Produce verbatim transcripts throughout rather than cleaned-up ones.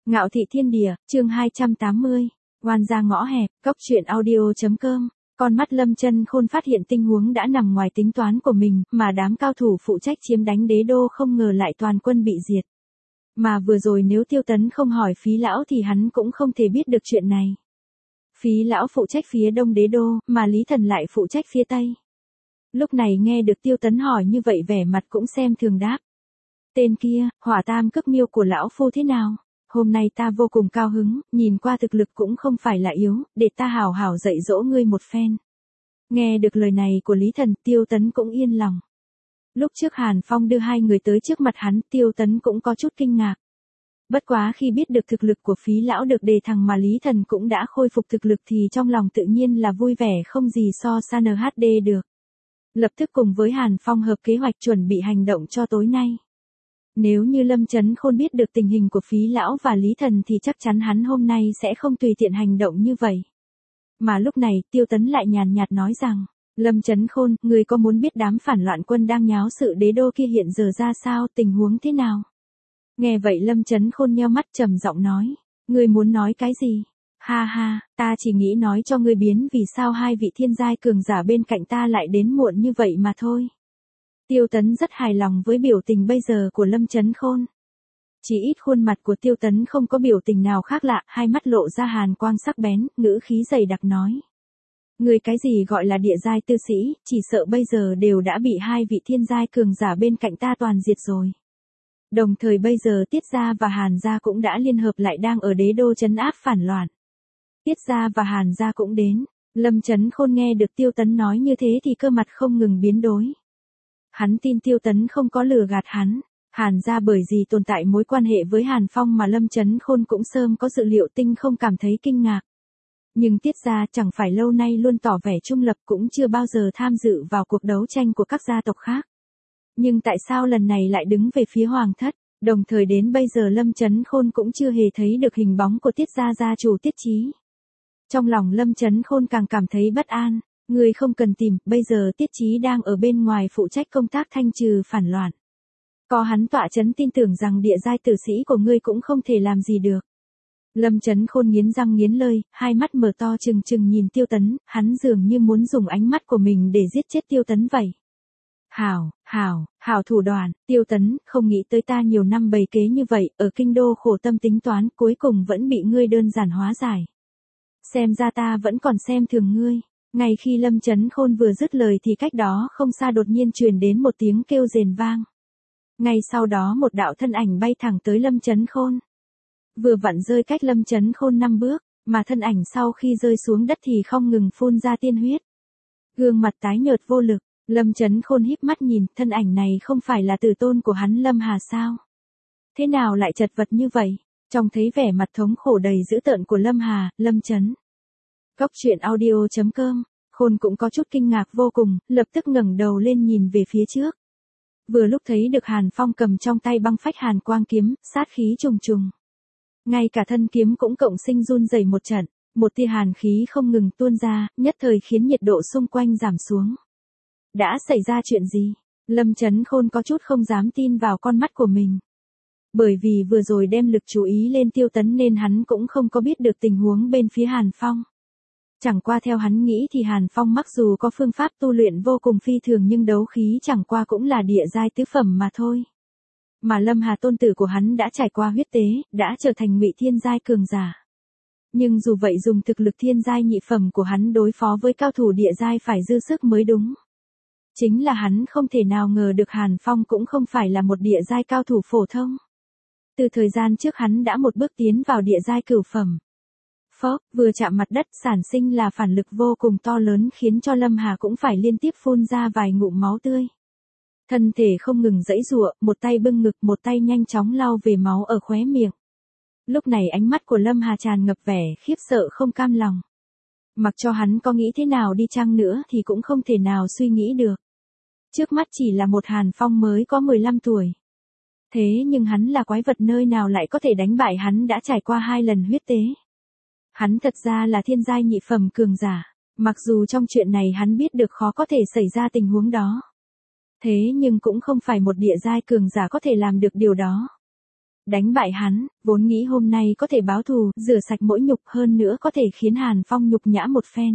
Ngạo thị thiên địa, chương hai trăm tám mươi. Oan gia ngõ hẹp, cốc truyện audio.com. Con mắt Lâm Chân Khôn phát hiện tình huống đã nằm ngoài tính toán của mình, mà đám cao thủ phụ trách chiếm đánh đế đô không ngờ lại toàn quân bị diệt. Mà vừa rồi nếu Tiêu Tấn không hỏi Phí lão thì hắn cũng không thể biết được chuyện này. Phí lão phụ trách phía đông đế đô, mà Lý Thần lại phụ trách phía tây. Lúc này nghe được Tiêu Tấn hỏi như vậy vẻ mặt cũng xem thường đáp. Tên kia, hỏa tam cước miêu của lão phu thế nào? Hôm nay ta vô cùng cao hứng, nhìn qua thực lực cũng không phải là yếu, để ta hảo hảo dạy dỗ ngươi một phen. Nghe được lời này của Lý Thần, Tiêu Tấn cũng yên lòng. Lúc trước Hàn Phong đưa hai người tới trước mặt hắn, Tiêu Tấn cũng có chút kinh ngạc. Bất quá khi biết được thực lực của Phí lão được đề thằng mà Lý Thần cũng đã khôi phục thực lực thì trong lòng tự nhiên là vui vẻ không gì so xa en hát đê được. Lập tức cùng với Hàn Phong hợp kế hoạch chuẩn bị hành động cho tối nay. Nếu như Lâm Chấn Khôn biết được tình hình của Phí lão và Lý Thần thì chắc chắn hắn hôm nay sẽ không tùy tiện hành động như vậy. Mà lúc này, Tiêu Tấn lại nhàn nhạt nói rằng, Lâm Chấn Khôn, người có muốn biết đám phản loạn quân đang nháo sự đế đô kia hiện giờ ra sao, tình huống thế nào? Nghe vậy Lâm Chấn Khôn nheo mắt trầm giọng nói, người muốn nói cái gì? Ha ha, ta chỉ nghĩ nói cho ngươi biến vì sao hai vị thiên giai cường giả bên cạnh ta lại đến muộn như vậy mà thôi. Tiêu Tấn rất hài lòng với biểu tình bây giờ của Lâm Chấn Khôn. Chỉ ít khuôn mặt của Tiêu Tấn không có biểu tình nào khác lạ, hai mắt lộ ra hàn quang sắc bén, ngữ khí dày đặc nói. Người cái gì gọi là địa giai tư sĩ, chỉ sợ bây giờ đều đã bị hai vị thiên giai cường giả bên cạnh ta toàn diệt rồi. Đồng thời bây giờ Tiết Gia và Hàn Gia cũng đã liên hợp lại đang ở đế đô trấn áp phản loạn. Tiết Gia và Hàn Gia cũng đến. Lâm Chấn Khôn nghe được Tiêu Tấn nói như thế thì cơ mặt không ngừng biến đổi. Hắn tin Tiêu Tấn không có lừa gạt hắn. Hàn Gia bởi vì tồn tại mối quan hệ với Hàn Phong mà Lâm Chấn Khôn cũng sớm có dự liệu tinh không cảm thấy kinh ngạc. Nhưng Tiết Gia chẳng phải lâu nay luôn tỏ vẻ trung lập cũng chưa bao giờ tham dự vào cuộc đấu tranh của các gia tộc khác. Nhưng tại sao lần này lại đứng về phía Hoàng thất, đồng thời đến bây giờ Lâm Chấn Khôn cũng chưa hề thấy được hình bóng của Tiết Gia gia chủ Tiết Chí. Trong lòng Lâm Chấn Khôn càng cảm thấy bất an. Người không cần tìm, bây giờ Tiết Chí đang ở bên ngoài phụ trách công tác thanh trừ phản loạn. Có hắn tọa chấn tin tưởng rằng địa giai tử sĩ của ngươi cũng không thể làm gì được. Lâm Chấn Khôn nghiến răng nghiến lợi, hai mắt mở to trừng trừng nhìn Tiêu Tấn, hắn dường như muốn dùng ánh mắt của mình để giết chết Tiêu Tấn vậy. Hảo, hảo, hảo thủ đoạn, Tiêu Tấn, không nghĩ tới ta nhiều năm bày kế như vậy, ở kinh đô khổ tâm tính toán, cuối cùng vẫn bị ngươi đơn giản hóa giải. Xem ra ta vẫn còn xem thường ngươi. Ngay khi Lâm Chấn Khôn vừa dứt lời thì cách đó không xa đột nhiên truyền đến một tiếng kêu rền vang. Ngay sau đó một đạo thân ảnh bay thẳng tới Lâm Chấn Khôn. Vừa vặn rơi cách Lâm Chấn Khôn năm bước, mà thân ảnh sau khi rơi xuống đất thì không ngừng phun ra tiên huyết. Gương mặt tái nhợt vô lực, Lâm Chấn Khôn híp mắt nhìn, thân ảnh này không phải là tử tôn của hắn Lâm Hà sao? Thế nào lại chật vật như vậy? Trong thấy vẻ mặt thống khổ đầy dữ tợn của Lâm Hà, Lâm Chấn. Cốc truyện audio.com, Khôn cũng có chút kinh ngạc vô cùng, lập tức ngẩng đầu lên nhìn về phía trước. Vừa lúc thấy được Hàn Phong cầm trong tay băng phách hàn quang kiếm, sát khí trùng trùng. Ngay cả thân kiếm cũng cộng sinh run rẩy một trận, một tia hàn khí không ngừng tuôn ra, nhất thời khiến nhiệt độ xung quanh giảm xuống. Đã xảy ra chuyện gì? Lâm Chấn Khôn có chút không dám tin vào con mắt của mình. Bởi vì vừa rồi đem lực chú ý lên Tiêu Tấn nên hắn cũng không có biết được tình huống bên phía Hàn Phong. Chẳng qua theo hắn nghĩ thì Hàn Phong mặc dù có phương pháp tu luyện vô cùng phi thường nhưng đấu khí chẳng qua cũng là địa giai tứ phẩm mà thôi. Mà Lâm Hà tôn tử của hắn đã trải qua huyết tế, đã trở thành ngụy thiên giai cường giả. Nhưng dù vậy dùng thực lực thiên giai nhị phẩm của hắn đối phó với cao thủ địa giai phải dư sức mới đúng. Chính là hắn không thể nào ngờ được Hàn Phong cũng không phải là một địa giai cao thủ phổ thông. Từ thời gian trước hắn đã một bước tiến vào địa giai cửu phẩm. Phốc, vừa chạm mặt đất sản sinh là phản lực vô cùng to lớn khiến cho Lâm Hà cũng phải liên tiếp phun ra vài ngụm máu tươi. Thân thể không ngừng giãy giụa, một tay bưng ngực một tay nhanh chóng lau về máu ở khóe miệng. Lúc này ánh mắt của Lâm Hà tràn ngập vẻ khiếp sợ không cam lòng. Mặc cho hắn có nghĩ thế nào đi chăng nữa thì cũng không thể nào suy nghĩ được. Trước mắt chỉ là một Hàn Phong mới có mười lăm tuổi. Thế nhưng hắn là quái vật nơi nào lại có thể đánh bại hắn đã trải qua hai lần huyết tế. Hắn thật ra là thiên giai nhị phẩm cường giả, mặc dù trong chuyện này hắn biết được khó có thể xảy ra tình huống đó. Thế nhưng cũng không phải một địa giai cường giả có thể làm được điều đó. đánh bại hắn, vốn nghĩ hôm nay có thể báo thù, rửa sạch mỗi nhục, hơn nữa có thể khiến Hàn Phong nhục nhã một phen.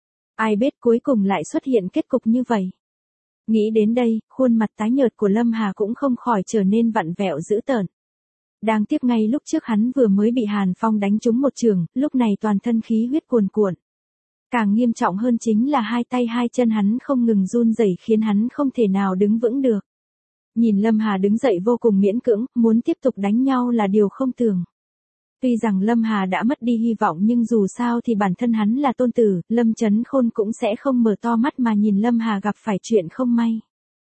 Ai biết cuối cùng lại xuất hiện kết cục như vậy. Nghĩ đến đây, khuôn mặt tái nhợt của Lâm Hà cũng không khỏi trở nên vặn vẹo dữ tợn. Đáng tiếc ngay lúc trước hắn vừa mới bị Hàn Phong đánh trúng một trường, lúc này toàn thân khí huyết cuồn cuộn. Càng nghiêm trọng hơn chính là hai tay hai chân hắn không ngừng run rẩy khiến hắn không thể nào đứng vững được. Nhìn Lâm Hà đứng dậy vô cùng miễn cưỡng, muốn tiếp tục đánh nhau là điều không tưởng. Tuy rằng Lâm Hà đã mất đi hy vọng nhưng dù sao thì bản thân hắn là tôn tử, Lâm Chấn Khôn cũng sẽ không mở to mắt mà nhìn Lâm Hà gặp phải chuyện không may.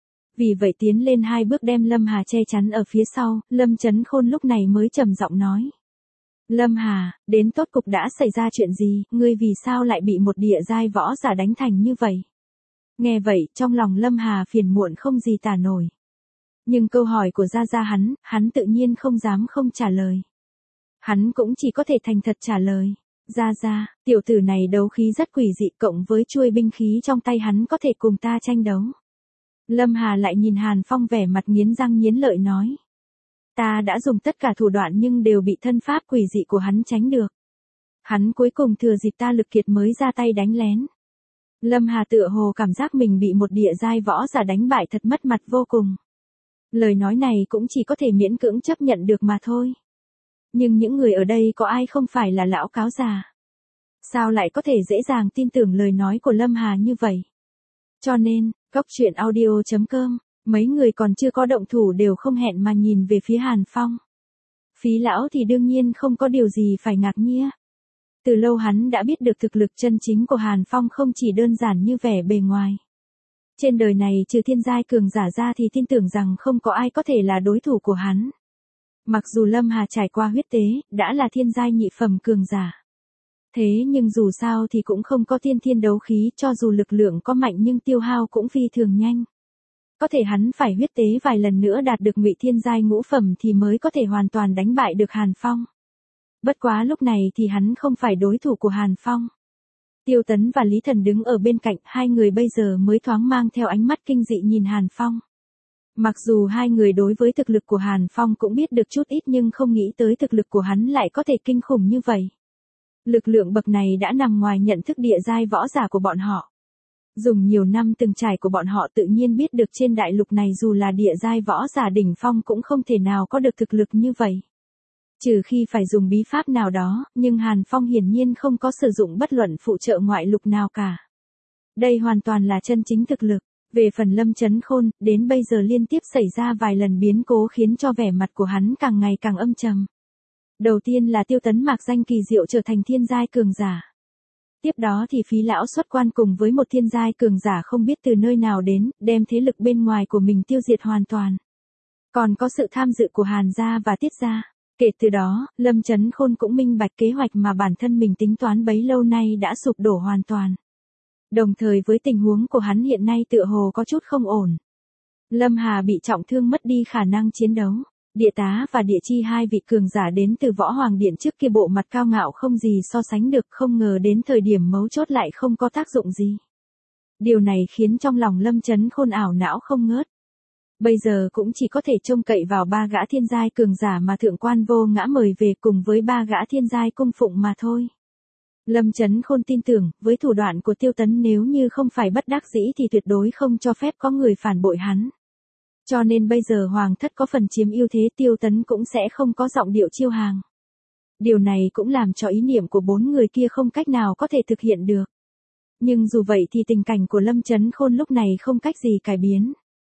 Vì vậy tiến lên hai bước đem Lâm Hà che chắn ở phía sau, Lâm Chấn Khôn lúc này mới trầm giọng nói. Lâm Hà, đến tốt cục đã xảy ra chuyện gì, ngươi vì sao lại bị một địa giai võ giả đánh thành như vậy? Nghe vậy, trong lòng Lâm Hà phiền muộn không gì tả nổi. Nhưng câu hỏi của Gia Gia hắn, hắn tự nhiên không dám không trả lời. Hắn cũng chỉ có thể thành thật trả lời. Gia Gia, tiểu tử này đấu khí rất quỷ dị, cộng với chuôi binh khí trong tay hắn có thể cùng ta tranh đấu. Lâm Hà lại nhìn Hàn Phong vẻ mặt nghiến răng nghiến lợi nói. Ta đã dùng tất cả thủ đoạn nhưng đều bị thân pháp quỷ dị của hắn tránh được. Hắn cuối cùng thừa dịp ta lực kiệt mới ra tay đánh lén. Lâm Hà tựa hồ cảm giác mình bị một địa giai võ giả đánh bại thật mất mặt vô cùng. Lời nói này cũng chỉ có thể miễn cưỡng chấp nhận được mà thôi. Nhưng những người ở đây có ai không phải là lão cáo già? Sao lại có thể dễ dàng tin tưởng lời nói của Lâm Hà như vậy? Cho nên, Cốc Truyện Audio chấm com, mấy người còn chưa có động thủ đều không hẹn mà nhìn về phía Hàn Phong. Phí lão thì đương nhiên không có điều gì phải ngạc nhiên. Từ lâu hắn đã biết được thực lực chân chính của Hàn Phong không chỉ đơn giản như vẻ bề ngoài. Trên đời này trừ thiên giai cường giả ra thì tin tưởng rằng không có ai có thể là đối thủ của hắn. Mặc dù Lâm Hà trải qua huyết tế, đã là thiên giai nhị phẩm cường giả. Thế nhưng dù sao thì cũng không có tiên thiên đấu khí, cho dù lực lượng có mạnh nhưng tiêu hao cũng phi thường nhanh. Có thể hắn phải huyết tế vài lần nữa đạt được ngụy thiên giai ngũ phẩm thì mới có thể hoàn toàn đánh bại được Hàn Phong. Bất quá lúc này thì hắn không phải đối thủ của Hàn Phong. Tiêu Tấn và Lý Thần đứng ở bên cạnh, hai người bây giờ mới thoáng mang theo ánh mắt kinh dị nhìn Hàn Phong. Mặc dù hai người đối với thực lực của Hàn Phong cũng biết được chút ít nhưng không nghĩ tới thực lực của hắn lại có thể kinh khủng như vậy. Lực lượng bậc này đã nằm ngoài nhận thức địa giai võ giả của bọn họ. Dùng nhiều năm từng trải của bọn họ tự nhiên biết được trên đại lục này dù là địa giai võ giả đỉnh phong cũng không thể nào có được thực lực như vậy. Trừ khi phải dùng bí pháp nào đó, nhưng Hàn Phong hiển nhiên không có sử dụng bất luận phụ trợ ngoại lục nào cả. Đây hoàn toàn là chân chính thực lực. Về phần Lâm Chấn Khôn, đến bây giờ liên tiếp xảy ra vài lần biến cố khiến cho vẻ mặt của hắn càng ngày càng âm trầm. Đầu tiên là Tiêu Tấn mạc danh kỳ diệu trở thành thiên giai cường giả. Tiếp đó thì Phí lão xuất quan cùng với một thiên giai cường giả không biết từ nơi nào đến, đem thế lực bên ngoài của mình tiêu diệt hoàn toàn. Còn có sự tham dự của Hàn gia và Tiết gia. Kể từ đó, Lâm Chấn Khôn cũng minh bạch kế hoạch mà bản thân mình tính toán bấy lâu nay đã sụp đổ hoàn toàn. Đồng thời với tình huống của hắn hiện nay tựa hồ có chút không ổn. Lâm Hà bị trọng thương mất đi khả năng chiến đấu. Địa tá và địa chi hai vị cường giả đến từ Võ Hoàng Điện trước kia bộ mặt cao ngạo không gì so sánh được, không ngờ đến thời điểm mấu chốt lại không có tác dụng gì. Điều này khiến trong lòng Lâm Chấn Khôn ảo não không ngớt. Bây giờ cũng chỉ có thể trông cậy vào ba gã thiên giai cường giả mà Thượng Quan Vô Ngã mời về cùng với ba gã thiên giai cung phụng mà thôi. Lâm Chấn Khôn tin tưởng, với thủ đoạn của Tiêu Tấn nếu như không phải bất đắc dĩ thì tuyệt đối không cho phép có người phản bội hắn. Cho nên bây giờ Hoàng thất có phần chiếm ưu thế, Tiêu Tấn cũng sẽ không có giọng điệu chiêu hàng. Điều này cũng làm cho ý niệm của bốn người kia không cách nào có thể thực hiện được. Nhưng dù vậy thì tình cảnh của Lâm Chấn Khôn lúc này không cách gì cải biến.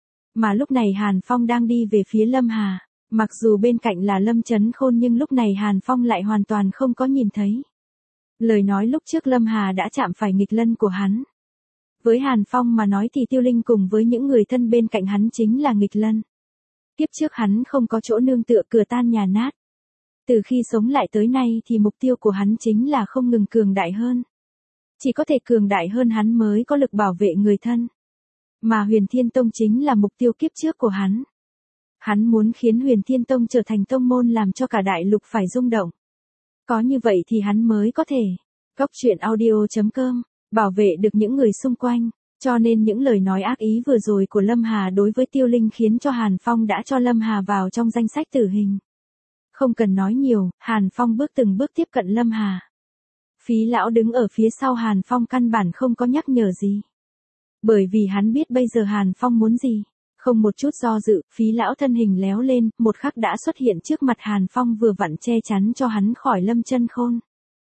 Mà lúc này Hàn Phong đang đi về phía Lâm Hà. Mặc dù bên cạnh là Lâm Chấn Khôn nhưng lúc này Hàn Phong lại hoàn toàn không có nhìn thấy. Lời nói lúc trước Lâm Hà đã chạm phải nghịch lân của hắn. Với Hàn Phong mà nói thì Tiêu Linh cùng với những người thân bên cạnh hắn chính là nghịch lân. Tiếp trước hắn không có chỗ nương tựa, cửa tan nhà nát. Từ khi sống lại tới nay thì mục tiêu của hắn chính là không ngừng cường đại hơn. Chỉ có thể cường đại hơn hắn mới có lực bảo vệ người thân. Mà Huyền Thiên Tông chính là mục tiêu kiếp trước của hắn. Hắn muốn khiến Huyền Thiên Tông trở thành tông môn làm cho cả đại lục phải rung động. Có như vậy thì hắn mới có thể, Cốc Truyện Audio chấm com, bảo vệ được những người xung quanh. Cho nên những lời nói ác ý vừa rồi của Lâm Hà đối với Tiêu Linh khiến cho Hàn Phong đã cho Lâm Hà vào trong danh sách tử hình. Không cần nói nhiều, Hàn Phong bước từng bước tiếp cận Lâm Hà. Phí lão đứng ở phía sau Hàn Phong căn bản không có nhắc nhở gì. Bởi vì hắn biết bây giờ Hàn Phong muốn gì. Không một chút do dự, phí lão thân hình léo lên, một khắc đã xuất hiện trước mặt Hàn Phong vừa vặn che chắn cho hắn khỏi Lâm Chân Khôn.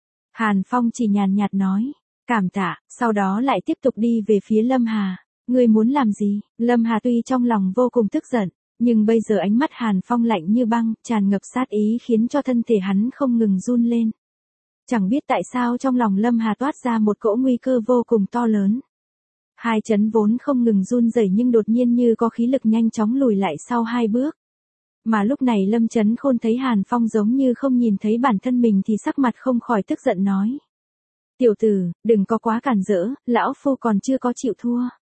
Hàn Phong chỉ nhàn nhạt nói, cảm tạ, sau đó lại tiếp tục đi về phía Lâm Hà. Ngươi muốn làm gì? Lâm Hà tuy trong lòng vô cùng tức giận, nhưng bây giờ ánh mắt Hàn Phong lạnh như băng, tràn ngập sát ý khiến cho thân thể hắn không ngừng run lên. Chẳng biết tại sao trong lòng Lâm Hà toát ra một cỗ nguy cơ vô cùng to lớn. Hai chân vốn không ngừng run rẩy nhưng đột nhiên như có khí lực nhanh chóng lùi lại sau hai bước. Mà lúc này Lâm Chấn Khôn thấy Hàn Phong giống như không nhìn thấy bản thân mình thì sắc mặt không khỏi tức giận nói. Tiểu tử, đừng có quá cản rỡ, lão phu còn chưa có chịu thua.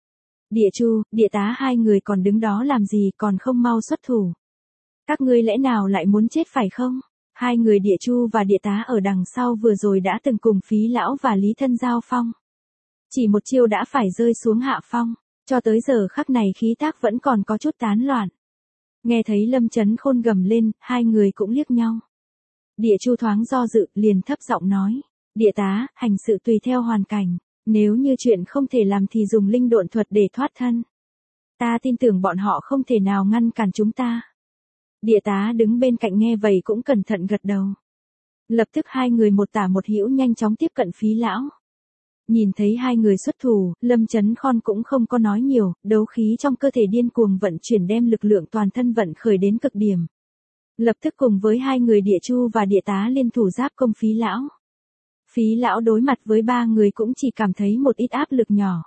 Địa Chu, Địa Tá hai người còn đứng đó làm gì còn không mau xuất thủ. Các ngươi lẽ nào lại muốn chết phải không? Hai người Địa Chu và Địa Tá ở đằng sau vừa rồi đã từng cùng Phí lão và Lý Thân giao phong. Chỉ một chiêu đã phải rơi xuống hạ phong, cho tới giờ khắc này khí tác vẫn còn có chút tán loạn. Nghe thấy Lâm Chấn Khôn gầm lên, hai người cũng liếc nhau. Địa Chu thoáng do dự, liền thấp giọng nói, Địa Tá, hành sự tùy theo hoàn cảnh, nếu như chuyện không thể làm thì dùng linh độn thuật để thoát thân. Ta tin tưởng bọn họ không thể nào ngăn cản chúng ta. Địa Tá đứng bên cạnh nghe vậy cũng cẩn thận gật đầu. Lập tức hai người một tả một hữu nhanh chóng tiếp cận Phí lão. Nhìn thấy hai người xuất thủ, Lâm Chấn Khôn cũng không có nói nhiều, đấu khí trong cơ thể điên cuồng vận chuyển đem lực lượng toàn thân vận khởi đến cực điểm. Lập tức cùng với hai người Địa Chu và Địa Tá liên thủ giáp công Phí lão. Phí lão đối mặt với ba người cũng chỉ cảm thấy một ít áp lực nhỏ.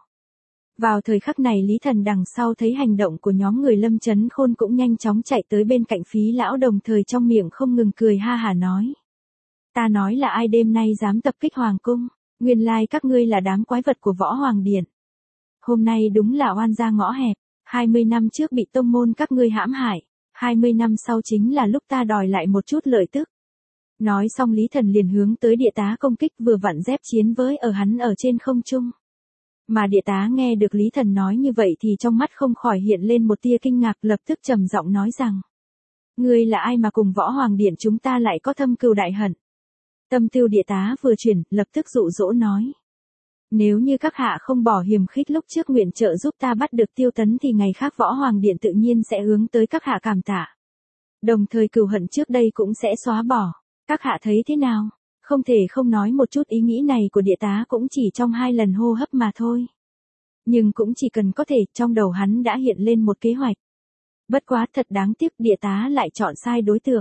Vào thời khắc này Lý Thần đằng sau thấy hành động của nhóm người Lâm Chấn Khôn cũng nhanh chóng chạy tới bên cạnh Phí lão đồng thời trong miệng không ngừng cười ha hả nói. Ta nói là ai đêm nay dám tập kích Hoàng Cung, nguyên lai các ngươi là đám quái vật của Võ Hoàng Điện. Hôm nay đúng là oan gia ngõ hẹp, hai mươi năm trước bị tông môn các ngươi hãm hại, hai mươi năm sau chính là lúc ta đòi lại một chút lợi tức. Nói xong Lý Thần liền hướng tới Địa Tá công kích vừa vặn dép chiến với ở hắn ở trên không trung. Mà Địa Tá nghe được Lý Thần nói như vậy thì trong mắt không khỏi hiện lên một tia kinh ngạc, lập tức trầm giọng nói rằng. Ngươi là ai mà cùng Võ Hoàng Điện chúng ta lại có thâm cừu đại hận? Tâm tư Địa Tá vừa chuyển, lập tức dụ dỗ nói. Nếu như các hạ không bỏ hiềm khích lúc trước nguyện trợ giúp ta bắt được Tiêu Tấn thì ngày khác Võ Hoàng Điện tự nhiên sẽ hướng tới các hạ cảm tạ. Đồng thời cừu hận trước đây cũng sẽ xóa bỏ. Các hạ thấy thế nào? Không thể không nói một chút ý nghĩ này của Địa Tá cũng chỉ trong hai lần hô hấp mà thôi. Nhưng cũng chỉ cần có thể, trong đầu hắn đã hiện lên một kế hoạch. Bất quá thật đáng tiếc Địa Tá lại chọn sai đối tượng.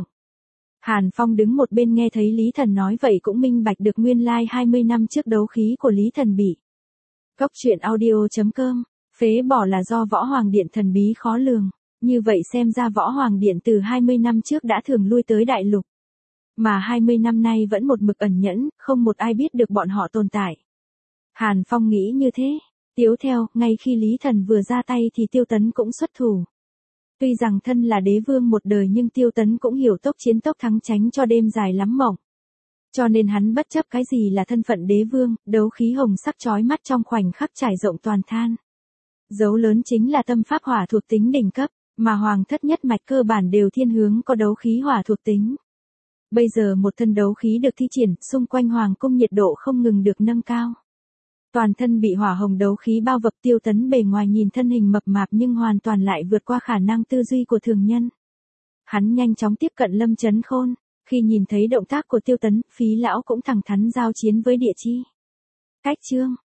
Hàn Phong đứng một bên nghe thấy Lý Thần nói vậy cũng minh bạch được nguyên lai hai mươi năm trước đấu khí của Lý Thần bị. Cốc truyện audio chấm com, phế bỏ là do Võ Hoàng Điện thần bí khó lường, như vậy xem ra Võ Hoàng Điện từ hai mươi năm trước đã thường lui tới đại lục. Mà hai mươi năm nay vẫn một mực ẩn nhẫn, không một ai biết được bọn họ tồn tại. Hàn Phong nghĩ như thế, tiếp theo, ngay khi Lý Thần vừa ra tay thì Tiêu Tấn cũng xuất thủ. Tuy rằng thân là đế vương một đời nhưng Tiêu Tấn cũng hiểu tốc chiến tốc thắng tránh cho đêm dài lắm mộng. Cho nên hắn bất chấp cái gì là thân phận đế vương, đấu khí hồng sắc chói mắt trong khoảnh khắc trải rộng toàn than. Dấu lớn chính là tâm pháp hỏa thuộc tính đỉnh cấp, mà hoàng thất nhất mạch cơ bản đều thiên hướng có đấu khí hỏa thuộc tính. Bây giờ một thân đấu khí được thi triển, xung quanh hoàng cung nhiệt độ không ngừng được nâng cao. Toàn thân bị hỏa hồng đấu khí bao bọc, Tiêu Tấn bề ngoài nhìn thân hình mập mạp nhưng hoàn toàn lại vượt qua khả năng tư duy của thường nhân. Hắn nhanh chóng tiếp cận Lâm Chấn Khôn, khi nhìn thấy động tác của Tiêu Tấn, Phí lão cũng thẳng thắn giao chiến với Địa Chi. Cách chương